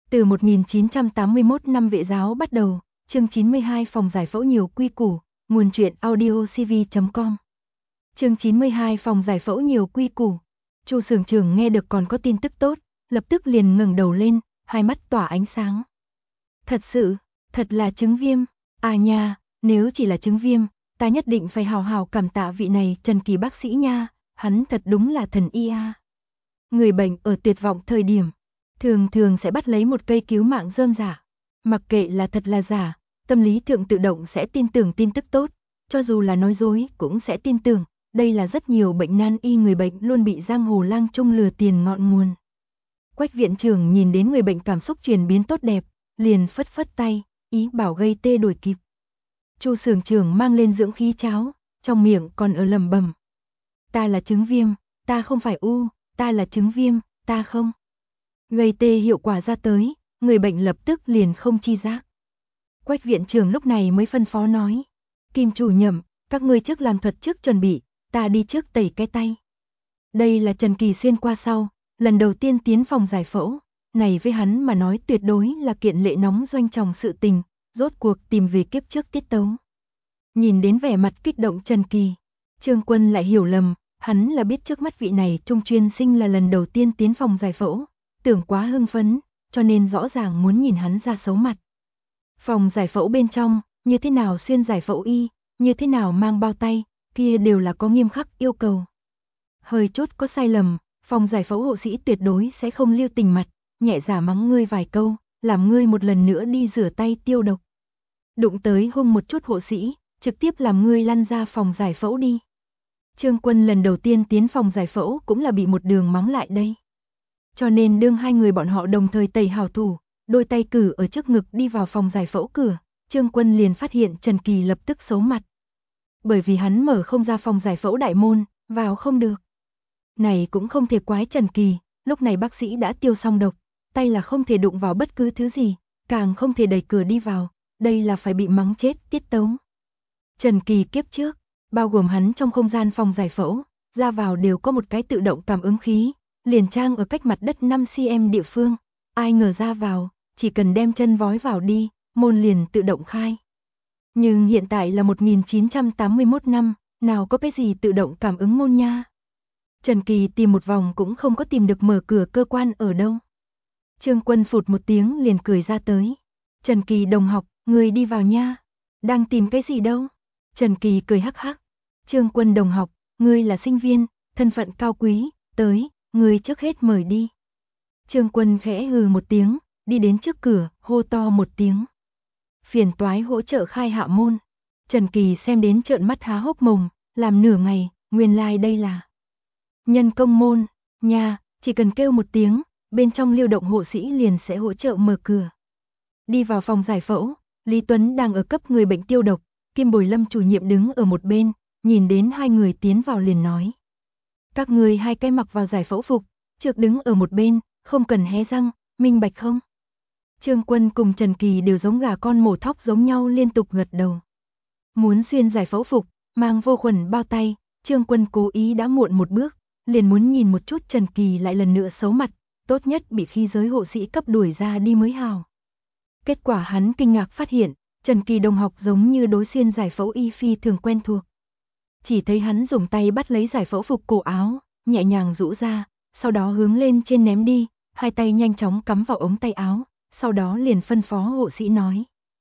Từ 1981 năm vệ giáo bắt đầu, chương 92 phòng giải phẫu nhiều quy củ, nguồn truyện audiocv.com. Chương 92 phòng giải phẫu nhiều quy củ. Chu xưởng trưởng nghe được còn có tin tức tốt, lập tức liền ngẩng đầu lên, hai mắt tỏa ánh sáng. Thật là chứng viêm. À nha, nếu chỉ là chứng viêm, ta nhất định phải hào hào cảm tạ vị này Trần Kỳ bác sĩ nha, hắn thật đúng là thần y a. Người bệnh ở tuyệt vọng thời điểm, thường sẽ bắt lấy một cây cứu mạng rơm giả. Mặc kệ là thật là giả, tâm lý thượng tự động sẽ tin tưởng tin tức tốt, cho dù là nói dối cũng sẽ tin tưởng. Đây là rất nhiều bệnh nan y người bệnh luôn bị giang hồ lang trung lừa tiền ngọn nguồn. Quách viện trưởng nhìn đến người bệnh cảm xúc chuyển biến tốt đẹp, liền phất phất tay, ý bảo gây tê đổi kịp. Chu xưởng trưởng mang lên dưỡng khí cháo, trong miệng còn ở lẩm bẩm. Ta là chứng viêm, ta không phải u, ta là chứng viêm, ta không. Gây tê hiệu quả ra tới, người bệnh lập tức liền không chi giác. Quách viện trưởng lúc này mới phân phó nói. Kim chủ nhiệm, các ngươi trước làm thuật trước chuẩn bị, ta đi trước tẩy cái tay. Đây là Trần Kỳ xuyên qua sau, lần đầu tiên tiến phòng giải phẫu, này với hắn mà nói tuyệt đối là kiện lệ nóng doanh trọng sự tình, rốt cuộc tìm về kiếp trước tiết tấu. Nhìn đến vẻ mặt kích động Trần Kỳ, Trương Quân lại hiểu lầm, hắn là biết trước mắt vị này trung chuyên sinh là lần đầu tiên tiến phòng giải phẫu, tưởng quá hưng phấn, cho nên rõ ràng muốn nhìn hắn ra xấu mặt. Phòng giải phẫu bên trong, như thế nào xuyên giải phẫu y, như thế nào mang bao tay, kia đều là có nghiêm khắc yêu cầu. Hơi chút có sai lầm, phòng giải phẫu hộ sĩ tuyệt đối sẽ không lưu tình mặt, nhẹ giả mắng ngươi vài câu, làm ngươi một lần nữa đi rửa tay tiêu độc. Đụng tới hung một chút hộ sĩ, trực tiếp làm ngươi lăn ra phòng giải phẫu đi. Trương Quân lần đầu tiên tiến phòng giải phẫu cũng là bị một đường mắng lại đây. Cho nên đương hai người bọn họ đồng thời tẩy hào thủ, đôi tay cử ở trước ngực đi vào phòng giải phẫu cửa, Trương Quân liền phát hiện Trần Kỳ lập tức xấu mặt. Bởi vì hắn mở không ra phòng giải phẫu đại môn, vào không được. Này cũng không thể quái Trần Kỳ, lúc này bác sĩ đã tiêu xong độc, tay là không thể đụng vào bất cứ thứ gì, càng không thể đẩy cửa đi vào, đây là phải bị mắng chết tiết tấu. Trần Kỳ kiếp trước, bao gồm hắn trong không gian phòng giải phẫu, ra vào đều có một cái tự động cảm ứng khí, liền trang ở cách mặt đất 5 cm địa phương, ai ngờ ra vào, chỉ cần đem chân vói vào đi, môn liền tự động khai. Nhưng hiện tại là 1981 năm, nào có cái gì tự động cảm ứng môn nha. Trần Kỳ tìm một vòng cũng không có tìm được mở cửa cơ quan ở đâu. Trương Quân phụt một tiếng liền cười ra tới. Trần Kỳ đồng học, người đi vào nha. Đang tìm cái gì đâu? Trần Kỳ cười hắc hắc. Trương Quân đồng học, ngươi là sinh viên, thân phận cao quý, tới, ngươi trước hết mời đi. Trương Quân khẽ hừ một tiếng, đi đến trước cửa, hô to một tiếng. Phiền toái hỗ trợ khai hạ môn. Trần Kỳ xem đến trợn mắt há hốc mồm, làm nửa ngày, nguyên lai đây là nhân công môn, nha, chỉ cần kêu một tiếng, bên trong lưu động hộ sĩ liền sẽ hỗ trợ mở cửa. Đi vào phòng giải phẫu, Lý Tuấn đang ở cấp người bệnh tiêu độc, Kim Bồi Lâm chủ nhiệm đứng ở một bên, nhìn đến hai người tiến vào liền nói. Các người hai cái mặc vào giải phẫu phục, trước đứng ở một bên, không cần hé răng, minh bạch không? Trương Quân cùng Trần Kỳ đều giống gà con mổ thóc giống nhau liên tục gật đầu. Muốn xuyên giải phẫu phục, mang vô khuẩn bao tay, Trương Quân cố ý đã muộn một bước, liền muốn nhìn một chút Trần Kỳ lại lần nữa xấu mặt, tốt nhất bị khí giới hộ sĩ cấp đuổi ra đi mới hào. Kết quả hắn kinh ngạc phát hiện, Trần Kỳ đồng học giống như đối xuyên giải phẫu y phi thường quen thuộc. Chỉ thấy hắn dùng tay bắt lấy giải phẫu phục cổ áo, nhẹ nhàng rũ ra, sau đó hướng lên trên ném đi, hai tay nhanh chóng cắm vào ống tay áo, sau đó liền phân phó hộ sĩ nói.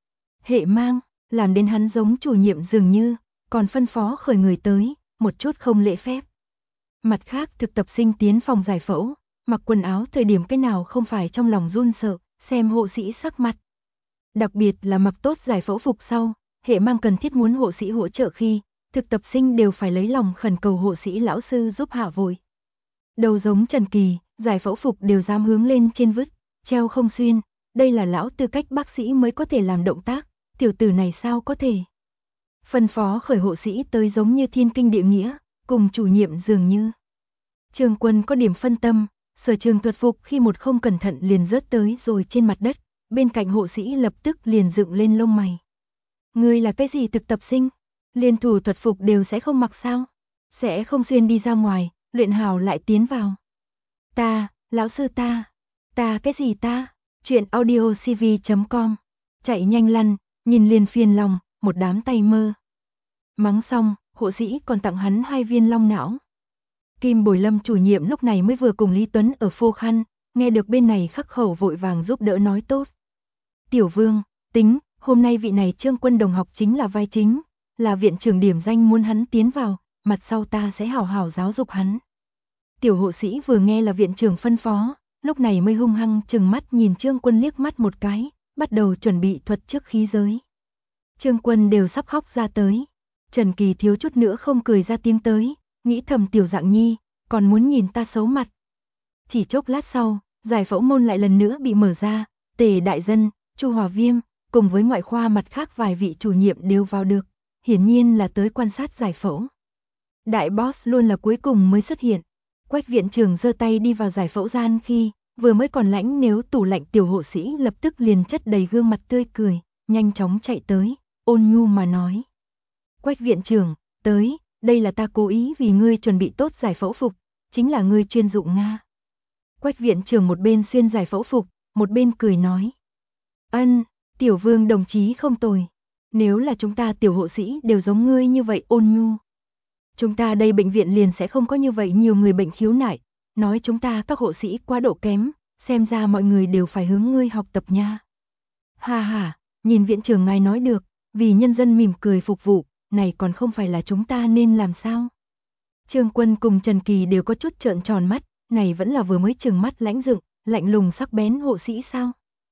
Hệ mang, làm đến hắn giống chủ nhiệm dường như, còn phân phó khởi người tới, một chút không lễ phép. Mặt khác thực tập sinh tiến phòng giải phẫu, mặc quần áo thời điểm cái nào không phải trong lòng run sợ, xem hộ sĩ sắc mặt. Đặc biệt là mặc tốt giải phẫu phục sau, hệ mang cần thiết muốn hộ sĩ hỗ trợ khi, thực tập sinh đều phải lấy lòng khẩn cầu hộ sĩ lão sư giúp hạ vội. Đầu giống Trần Kỳ, giải phẫu phục đều dám hướng lên trên vứt, treo không xuyên, đây là lão tư cách bác sĩ mới có thể làm động tác, tiểu tử này sao có thể. Phân phó khởi hộ sĩ tới giống như thiên kinh địa nghĩa, cùng chủ nhiệm dường như. Trương Quân có điểm phân tâm, sở trường thuật phục khi một không cẩn thận liền rớt tới rồi trên mặt đất, bên cạnh hộ sĩ lập tức liền dựng lên lông mày. Ngươi là cái gì thực tập sinh? Liên thủ thuật phục đều sẽ không mặc sao? Sẽ không xuyên đi ra ngoài, luyện hào lại tiến vào. Ta, lão sư ta cái gì ta? Chuyện audio CV.com. Chạy nhanh lăn, nhìn liền phiền lòng, một đám tay mơ. Mắng xong, hộ sĩ còn tặng hắn 2 viên long não. Kim Bồi Lâm chủ nhiệm lúc này mới vừa cùng Lý Tuấn ở phô khăn, nghe được bên này khắc khẩu vội vàng giúp đỡ nói tốt. Tiểu Vương, tính, hôm nay vị này Trương Quân đồng học chính là vai chính, là viện trưởng điểm danh muốn hắn tiến vào, mặt sau ta sẽ hảo hảo giáo dục hắn. Tiểu hộ sĩ vừa nghe là viện trưởng phân phó, lúc này mới hung hăng trừng mắt nhìn Trương Quân liếc mắt một cái, bắt đầu chuẩn bị thuật trước khí giới. Trương Quân đều sắp khóc ra tới. Trần Kỳ thiếu chút nữa không cười ra tiếng tới, nghĩ thầm Tiểu Dạng Nhi, còn muốn nhìn ta xấu mặt. Chỉ chốc lát sau, giải phẫu môn lại lần nữa bị mở ra, Tề Đại Dân, Chu Hòa Viêm, cùng với ngoại khoa mặt khác vài vị chủ nhiệm đều vào được, hiển nhiên là tới quan sát giải phẫu. Đại boss luôn là cuối cùng mới xuất hiện. Quách viện trưởng giơ tay đi vào giải phẫu gian khi, vừa mới còn lãnh nếu tủ lạnh tiểu hộ sĩ lập tức liền chất đầy gương mặt tươi cười, nhanh chóng chạy tới, ôn nhu mà nói. Quách viện trưởng, tới, đây là ta cố ý vì ngươi chuẩn bị tốt giải phẫu phục, chính là ngươi chuyên dụng Nga. Quách viện trưởng một bên xuyên giải phẫu phục, một bên cười nói. Ân, Tiểu Vương đồng chí không tồi, nếu là chúng ta tiểu hộ sĩ đều giống ngươi như vậy ôn nhu. Chúng ta đây bệnh viện liền sẽ không có như vậy nhiều người bệnh khiếu nại, nói chúng ta các hộ sĩ quá độ kém, xem ra mọi người đều phải hướng ngươi học tập nha. Ha ha, nhìn viện trưởng ngài nói được, vì nhân dân mỉm cười phục vụ, này còn không phải là chúng ta nên làm sao? Trương Quân cùng Trần Kỳ đều có chút trợn tròn mắt, này vẫn là vừa mới trừng mắt lãnh dựng, lạnh lùng sắc bén hộ sĩ sao?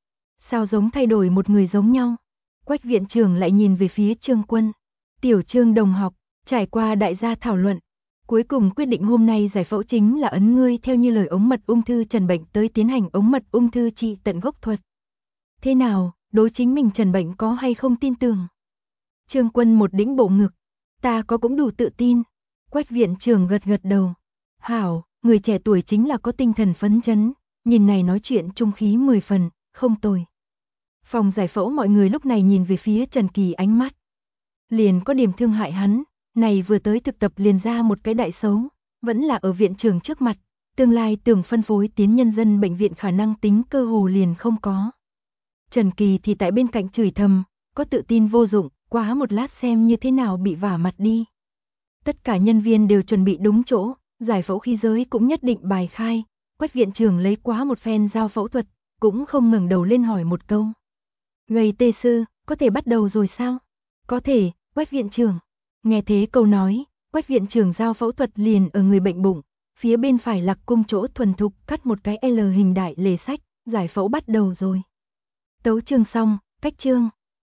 Sao giống thay đổi một người giống nhau? Quách viện trưởng lại nhìn về phía Trương Quân. Tiểu Trương đồng học, trải qua đại gia thảo luận, cuối cùng quyết định hôm nay giải phẫu chính là ấn ngươi theo như lời ống mật ung thư trần bệnh tới tiến hành ống mật ung thư trị tận gốc thuật. Thế nào, đối chính mình trần bệnh có hay không tin tưởng? Trương Quân một đĩnh bộ ngực, ta có cũng đủ tự tin. Quách viện trưởng gật gật đầu. Hảo, người trẻ tuổi chính là có tinh thần phấn chấn, nhìn này nói chuyện trung khí 10 phần, không tồi. Phòng giải phẫu mọi người lúc này nhìn về phía Trần Kỳ ánh mắt. Liền có điểm thương hại hắn, này vừa tới thực tập liền ra một cái đại xấu, vẫn là ở viện trưởng trước mặt, tương lai tưởng phân phối tiến nhân dân bệnh viện khả năng tính cơ hồ liền không có. Trần Kỳ thì tại bên cạnh chửi thầm, có tự tin vô dụng, quá một lát xem như thế nào bị vả mặt đi. Tất cả nhân viên đều chuẩn bị đúng chỗ, giải phẫu khí giới cũng nhất định bài khai, Quách viện trưởng lấy quá một phen dao phẫu thuật, cũng không ngẩng đầu lên hỏi một câu. Gầy tê sư, có thể bắt đầu rồi sao? Có thể, Quách viện trưởng. Nghe thế câu nói, Quách viện trưởng giao phẫu thuật liền ở người bệnh bụng, phía bên phải lạc cung chỗ thuần thục cắt một cái L hình đại lề sách, giải phẫu bắt đầu rồi. Tấu chương xong, cách chương.